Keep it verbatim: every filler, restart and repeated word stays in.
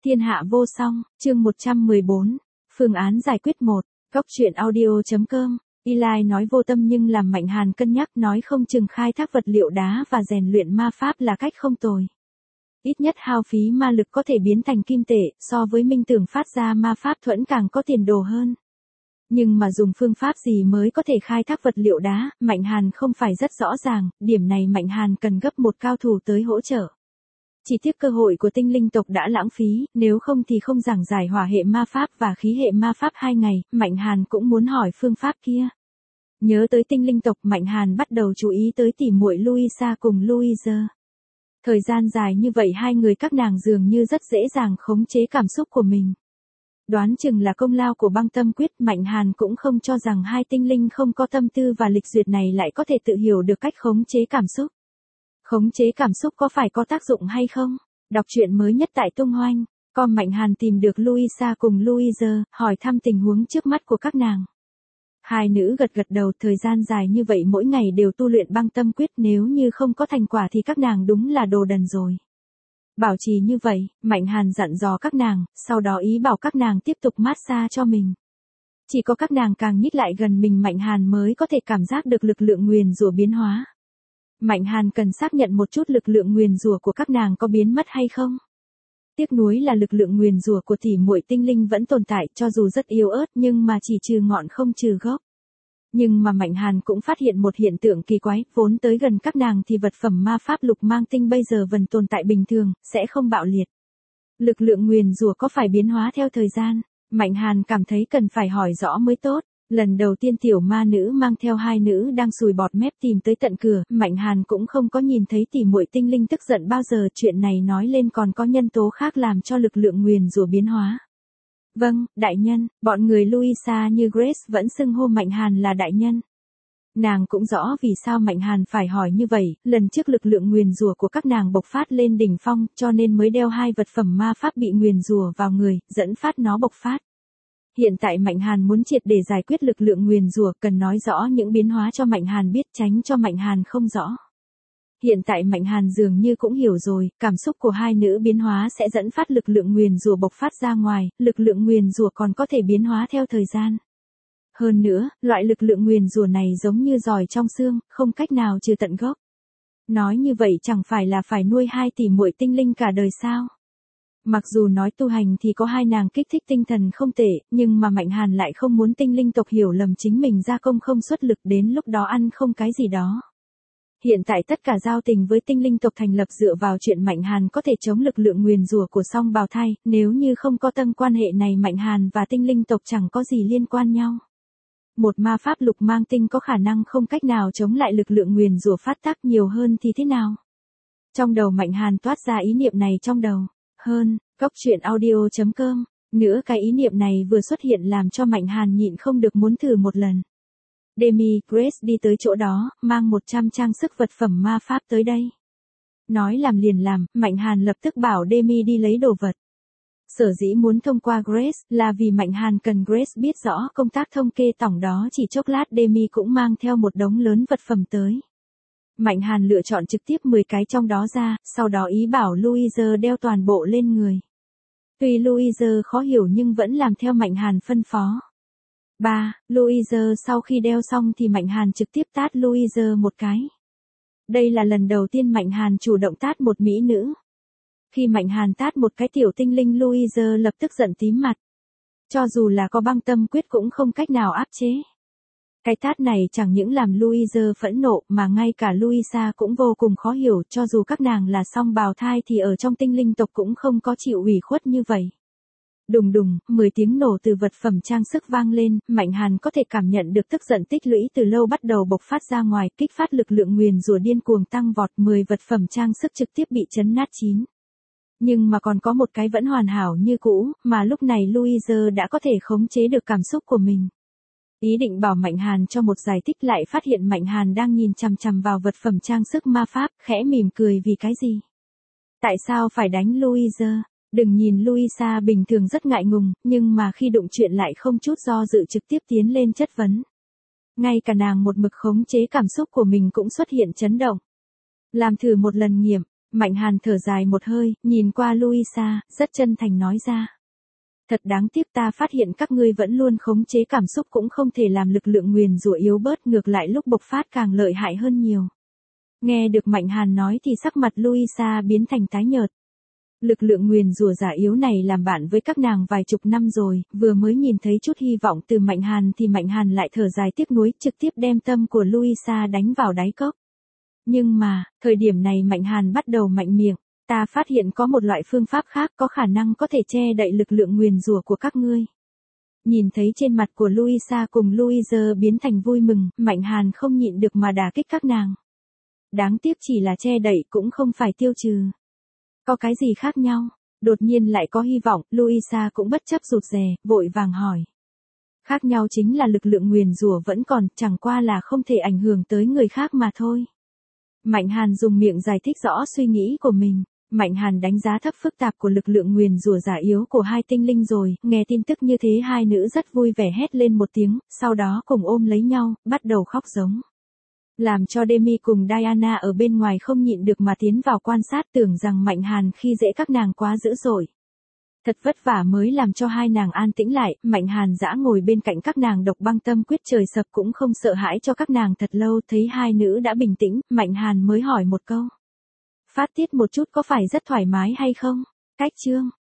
Thiên hạ vô song, chương một trăm mười bốn, phương án giải quyết một, góc truyện audio.com. Eli nói vô tâm nhưng làm Mạnh Hàn cân nhắc, nói không chừng khai thác vật liệu đá và rèn luyện ma pháp là cách không tồi. Ít nhất hao phí ma lực có thể biến thành kim tệ, so với minh tưởng phát ra ma pháp thuẫn càng có tiền đồ hơn. Nhưng mà dùng phương pháp gì mới có thể khai thác vật liệu đá, Mạnh Hàn không phải rất rõ ràng, điểm này Mạnh Hàn cần gấp một cao thủ tới hỗ trợ. Chỉ tiếc cơ hội của tinh linh tộc đã lãng phí, nếu không thì không giảng giải hỏa hệ ma pháp và khí hệ ma pháp hai ngày, Mạnh Hàn cũng muốn hỏi phương pháp kia. Nhớ tới tinh linh tộc, Mạnh Hàn bắt đầu chú ý tới tỉ muội Louisa cùng Louise. Thời gian dài như vậy hai người các nàng dường như rất dễ dàng khống chế cảm xúc của mình. Đoán chừng là công lao của băng tâm quyết, Mạnh Hàn cũng không cho rằng hai tinh linh không có tâm tư và lịch duyệt này lại có thể tự hiểu được cách khống chế cảm xúc. Khống chế cảm xúc có phải có tác dụng hay không? Đọc truyện mới nhất tại Tung Hoanh. Com Mạnh Hàn tìm được Louisa cùng Louise, hỏi thăm tình huống trước mắt của các nàng. Hai nữ gật gật đầu, thời gian dài như vậy mỗi ngày đều tu luyện băng tâm quyết, nếu như không có thành quả thì các nàng đúng là đồ đần rồi. Bảo trì như vậy, Mạnh Hàn dặn dò các nàng, sau đó ý bảo các nàng tiếp tục massage cho mình. Chỉ có các nàng càng nhích lại gần mình Mạnh Hàn mới có thể cảm giác được lực lượng nguyền rủa biến hóa. Mạnh Hàn cần xác nhận một chút lực lượng nguyền rủa của các nàng có biến mất hay không. Tiếc nuối là lực lượng nguyền rủa của tỷ muội tinh linh vẫn tồn tại, cho dù rất yếu ớt nhưng mà chỉ trừ ngọn không trừ gốc. Nhưng mà Mạnh Hàn cũng phát hiện một hiện tượng kỳ quái, vốn tới gần các nàng thì vật phẩm ma pháp lục mang tinh bây giờ vẫn tồn tại bình thường, sẽ không bạo liệt. Lực lượng nguyền rủa có phải biến hóa theo thời gian? Mạnh Hàn cảm thấy cần phải hỏi rõ mới tốt. Lần đầu tiên tiểu ma nữ mang theo hai nữ đang sùi bọt mép tìm tới tận cửa, Mạnh Hàn cũng không có nhìn thấy tỷ muội tinh linh tức giận bao giờ, chuyện này nói lên còn có nhân tố khác làm cho lực lượng nguyền rủa biến hóa. Vâng, đại nhân, bọn người Louisa như Grace vẫn xưng hô Mạnh Hàn là đại nhân. Nàng cũng rõ vì sao Mạnh Hàn phải hỏi như vậy, lần trước lực lượng nguyền rủa của các nàng bộc phát lên đỉnh phong, cho nên mới đeo hai vật phẩm ma pháp bị nguyền rủa vào người, dẫn phát nó bộc phát. Hiện tại Mạnh Hàn muốn triệt để giải quyết lực lượng nguyền rủa, cần nói rõ những biến hóa cho Mạnh Hàn biết, tránh cho Mạnh Hàn không rõ. Hiện tại Mạnh Hàn dường như cũng hiểu rồi, cảm xúc của hai nữ biến hóa sẽ dẫn phát lực lượng nguyền rủa bộc phát ra ngoài, lực lượng nguyền rủa còn có thể biến hóa theo thời gian. Hơn nữa, loại lực lượng nguyền rủa này giống như giỏi trong xương, không cách nào trừ tận gốc. Nói như vậy chẳng phải là phải nuôi hai tỷ muội tinh linh cả đời sao? Mặc dù nói tu hành thì có hai nàng kích thích tinh thần không tệ, nhưng mà Mạnh Hàn lại không muốn tinh linh tộc hiểu lầm chính mình gia công không xuất lực, đến lúc đó ăn không cái gì đó. Hiện tại tất cả giao tình với tinh linh tộc thành lập dựa vào chuyện Mạnh Hàn có thể chống lực lượng nguyền rủa của song bào thai, nếu như không có tân quan hệ này Mạnh Hàn và tinh linh tộc chẳng có gì liên quan nhau. Một ma pháp lục mang tinh có khả năng không cách nào chống lại lực lượng nguyền rủa phát tác, nhiều hơn thì thế nào? Trong đầu Mạnh Hàn toát ra ý niệm này trong đầu. Hơn, góc truyện audio.com, nữa cái ý niệm này vừa xuất hiện làm cho Mạnh Hàn nhịn không được muốn thử một lần. Demi, Grace đi tới chỗ đó, mang một trăm trang sức vật phẩm ma pháp tới đây. Nói làm liền làm, Mạnh Hàn lập tức bảo Demi đi lấy đồ vật. Sở dĩ muốn thông qua Grace, là vì Mạnh Hàn cần Grace biết rõ công tác thông kê tổng đó, chỉ chốc lát Demi cũng mang theo một đống lớn vật phẩm tới. Mạnh Hàn lựa chọn trực tiếp mười cái trong đó ra, sau đó ý bảo Louise đeo toàn bộ lên người. Tuy Louise khó hiểu nhưng vẫn làm theo Mạnh Hàn phân phó. ba. Louise sau khi đeo xong thì Mạnh Hàn trực tiếp tát Louise một cái. Đây là lần đầu tiên Mạnh Hàn chủ động tát một mỹ nữ. Khi Mạnh Hàn tát một cái tiểu tinh linh, Louise lập tức giận tím mặt. Cho dù là có băng tâm quyết cũng không cách nào áp chế. Cái tát này chẳng những làm Louise phẫn nộ mà ngay cả Louisa cũng vô cùng khó hiểu, cho dù các nàng là song bào thai thì ở trong tinh linh tộc cũng không có chịu ủy khuất như vậy. Đùng đùng, mười tiếng nổ từ vật phẩm trang sức vang lên, Mạnh Hàn có thể cảm nhận được tức giận tích lũy từ lâu bắt đầu bộc phát ra ngoài, kích phát lực lượng nguyền rủa điên cuồng tăng vọt, mười vật phẩm trang sức trực tiếp bị chấn nát chín. Nhưng mà còn có một cái vẫn hoàn hảo như cũ, mà lúc này Louise đã có thể khống chế được cảm xúc của mình. Ý định bảo Mạnh Hàn cho một giải thích lại phát hiện Mạnh Hàn đang nhìn chằm chằm vào vật phẩm trang sức ma pháp, khẽ mỉm cười vì cái gì? Tại sao phải đánh Louise? Đừng nhìn Louisa bình thường rất ngại ngùng, nhưng mà khi đụng chuyện lại không chút do dự trực tiếp tiến lên chất vấn. Ngay cả nàng một mực khống chế cảm xúc của mình cũng xuất hiện chấn động. Làm thử một lần nghiệm, Mạnh Hàn thở dài một hơi, nhìn qua Louisa, rất chân thành nói ra. Thật đáng tiếc ta phát hiện các ngươi vẫn luôn khống chế cảm xúc cũng không thể làm lực lượng nguyền rủa yếu bớt, ngược lại lúc bộc phát càng lợi hại hơn nhiều. Nghe được Mạnh Hàn nói thì sắc mặt Louisa biến thành tái nhợt. Lực lượng nguyền rủa giả yếu này làm bạn với các nàng vài chục năm rồi, vừa mới nhìn thấy chút hy vọng từ Mạnh Hàn thì Mạnh Hàn lại thở dài tiếc nuối, trực tiếp đem tâm của Louisa đánh vào đáy cốc. Nhưng mà, thời điểm này Mạnh Hàn bắt đầu mạnh miệng, ta phát hiện có một loại phương pháp khác có khả năng có thể che đậy lực lượng nguyền rủa của các ngươi. Nhìn thấy trên mặt của Louisa cùng Louise biến thành vui mừng, Mạnh Hàn không nhịn được mà đả kích các nàng. Đáng tiếc chỉ là che đậy cũng không phải tiêu trừ. Có cái gì khác nhau? Đột nhiên lại có hy vọng, Louisa cũng bất chấp rụt rè, vội vàng hỏi. Khác nhau chính là lực lượng nguyền rủa vẫn còn, chẳng qua là không thể ảnh hưởng tới người khác mà thôi. Mạnh Hàn dùng miệng giải thích rõ suy nghĩ của mình. Mạnh Hàn đánh giá thấp phức tạp của lực lượng nguyền rủa giả yếu của hai tinh linh rồi, nghe tin tức như thế hai nữ rất vui vẻ hét lên một tiếng, sau đó cùng ôm lấy nhau, bắt đầu khóc giống. Làm cho Demi cùng Diana ở bên ngoài không nhịn được mà tiến vào quan sát, tưởng rằng Mạnh Hàn khi dễ các nàng quá dữ dội. Thật vất vả mới làm cho hai nàng an tĩnh lại, Mạnh Hàn dã ngồi bên cạnh các nàng độc băng tâm quyết trời sập cũng không sợ hãi cho các nàng thật lâu, thấy hai nữ đã bình tĩnh, Mạnh Hàn mới hỏi một câu. Phát tiết một chút có phải rất thoải mái hay không? Cách chương